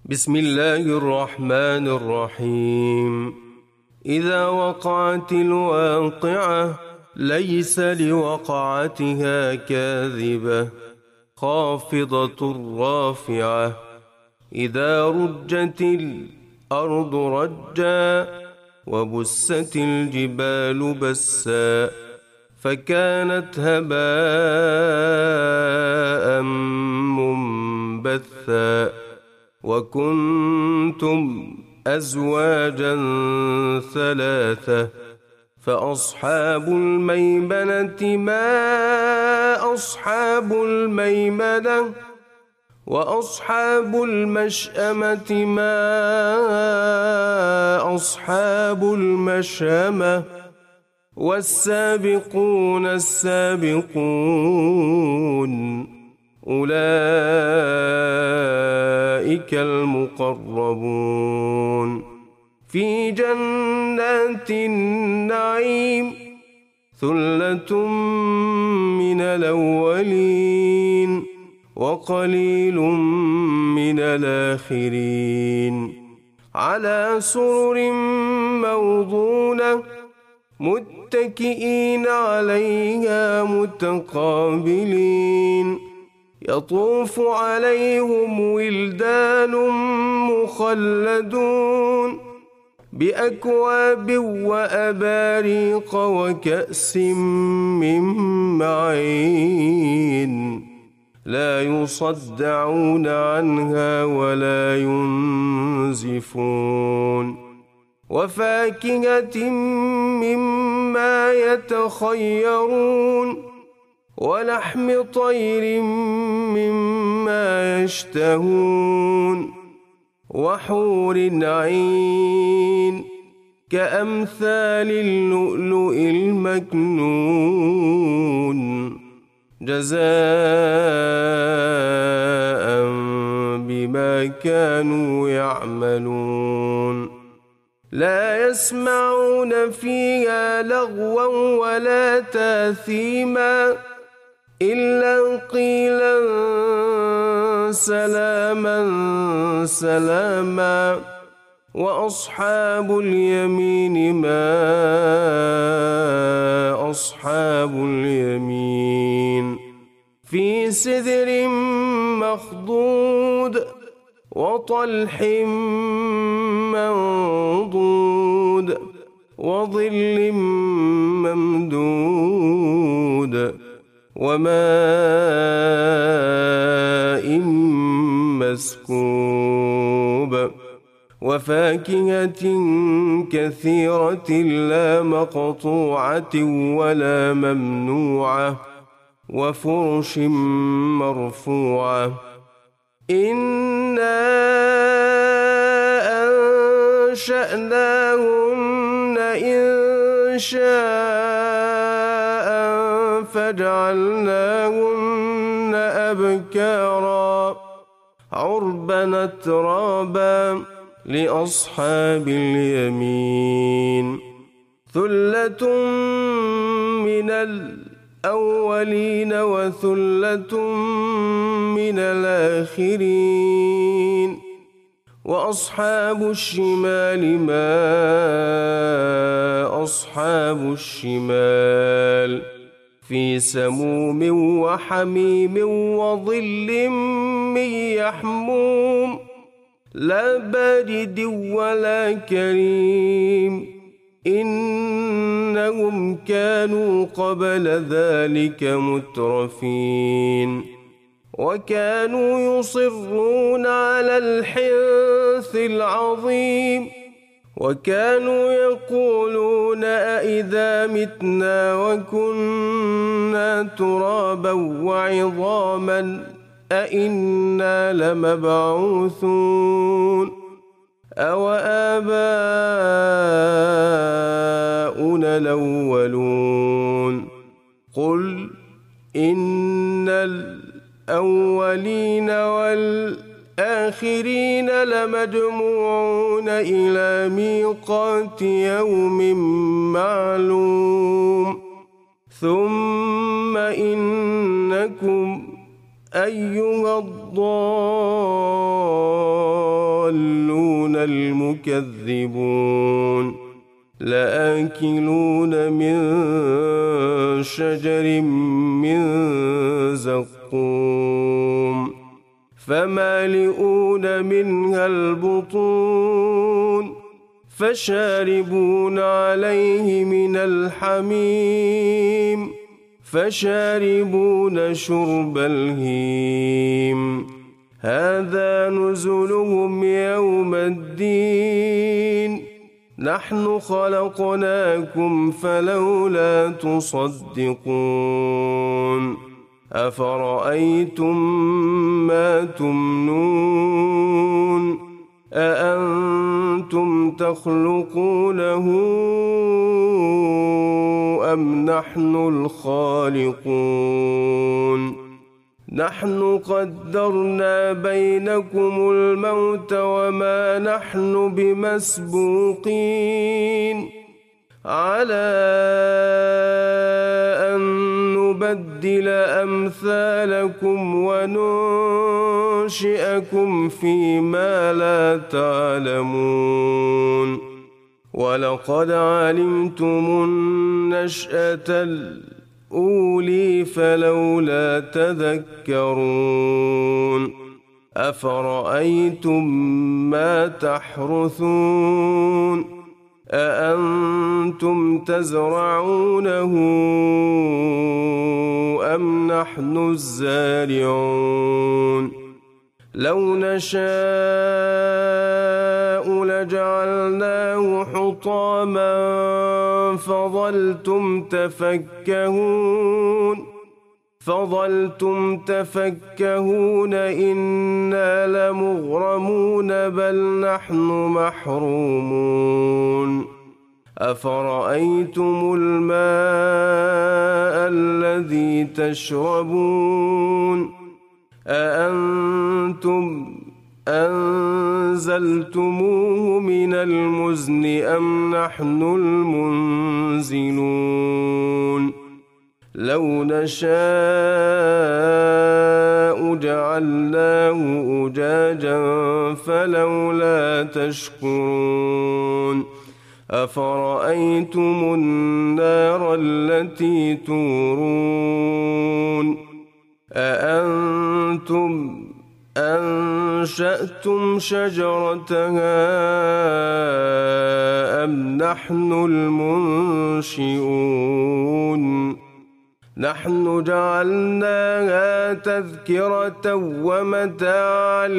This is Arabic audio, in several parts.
بسم الله الرحمن الرحيم. إذا وقعت الواقعة ليس لوقعتها كاذبة خافضة رافعة. إذا رجت الأرض رجا وبست الجبال بسا فكانت هباء منبثا وكنتم أزواجا ثلاثة فأصحاب الميمنة ما أصحاب الميمنة وأصحاب المشأمة ما أصحاب المشأمة والسابقون السابقون أولئك المقربون في جنات النعيم ثلة من الأولين وقليل من الآخرين على سرر موضونة متكئين عليها متقابلين يطوف عليهم ولدان مخلدون بأكواب وأباريق وكأس من معين لا يصدعون عنها ولا ينزفون وفاكهة مما يتخيرون ولحم طير مما يشتهون وحور عين كأمثال اللؤلؤ المكنون جزاء بما كانوا يعملون لا يسمعون فيها لغوا ولا تاثيما إلا قيلا سلاما سلاما وأصحاب اليمين ما أصحاب اليمين في سدر مخضود وطلح منضود وظل ممدود وماء مسكوب وفاكهة كثيرة لا مقطوعة ولا ممنوعة وفرش مرفوعة إنا أنشأناهن إن شاء فجعلناهن أبكارا عربا أترابا لأصحاب اليمين ثلة من الأولين وثلة من الآخرين وأصحاب الشمال ما أصحاب الشمال في سموم وحميم وظل من يحموم لا بارد ولا كريم إنهم كانوا قبل ذلك مترفين وكانوا يصرون على الحنث العظيم وكانوا يقولون أئذا متنا وكنا ترابا وعظاما أئنا لمبعوثون أو آباؤنا الأولون قل إن الأولين والآخرين لمجموعون إلى ميقات يوم معلوم ثم إنكم أيها الضالون تكذبون لآكلون من شجر من زقوم فمالئون منها البطون فشاربون عليه من الحميم فشاربون شرب الهيم هذا نزلهم يوم الدين نحن خلقناكم فلولا تصدقون أفرأيتم ما تمنون أأنتم تخلقونه أم نحن الخالقون نحن قدرنا بينكم الموت وما نحن بمسبوقين على أن نبدل أمثالكم وننشئكم فيما لا تعلمون ولقد علمتم النشأة الأولى فلولا تذكرون أفرأيتم ما تحرثون أأنتم تزرعونه أم نحن الزارعون لو نشاء لجعلناه حطاما فظلتم تفكهون إنا لمغرمون بل نحن محرومون أفرأيتم الماء الذي تشربون أأنتم أنزلتموه من المزن أم نحن المنزلون لو نشاء جعلناه أجاجا فلولا تشكرون أفرأيتم النار التي تورون أأنتم أنشأتم شجرتها أم نحن المنشئون نحن جعلناها تذكرة ومتاعا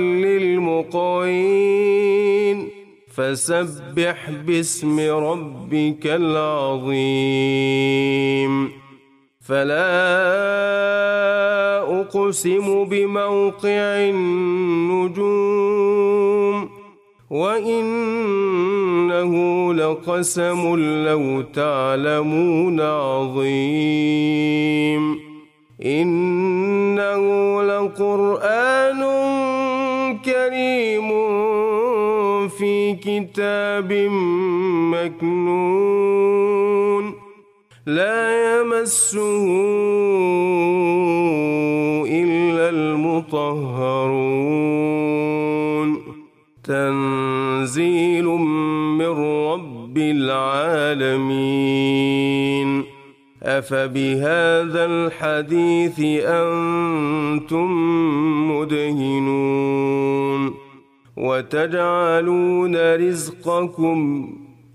للمقوين فسبح باسم ربك العظيم فلا أقسم بموقع النجوم وإنه لقسم لو تعلمون عظيم إنه لقرآن كريم في كتاب مكنون لا يمسه إلا المطهرون تنزيل من رب العالمين أفبهذا الحديث أنتم مدهنون وتجعلون رزقكم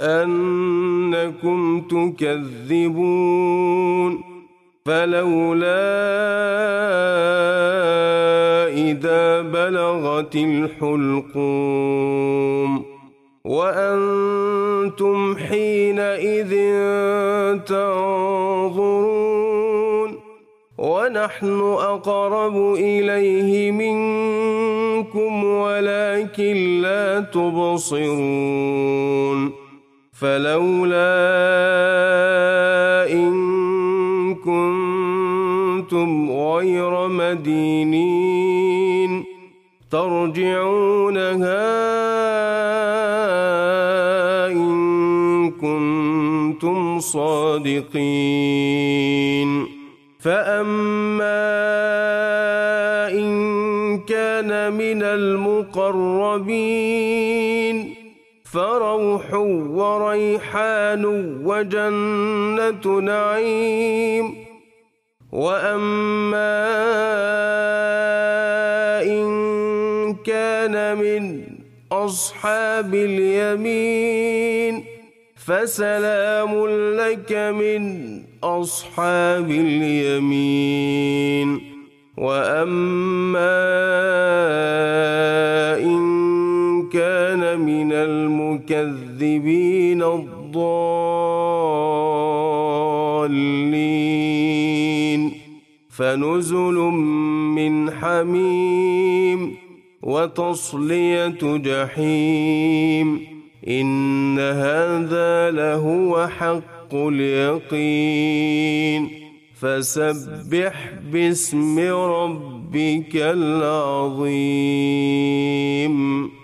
أنكم تكذبون فلولا إذا بلغت الحلقوم وأنتم حينئذ تنظرون ونحن أقرب إليه منكم ولكن لا تبصرون فلولا إن كنتم غير مدينين ترجعونها إن كنتم صادقين فأما إن كان من المقربين فروح وريحان وجنة نعيم. وأما إن كان من أصحاب اليمين فسلام لك من أصحاب اليمين. وأما إن كان من المكذبين الضالين فنزل من حميم وتصلية جحيم. إن هذا لهو حق اليقين. فسبح باسم ربك العظيم.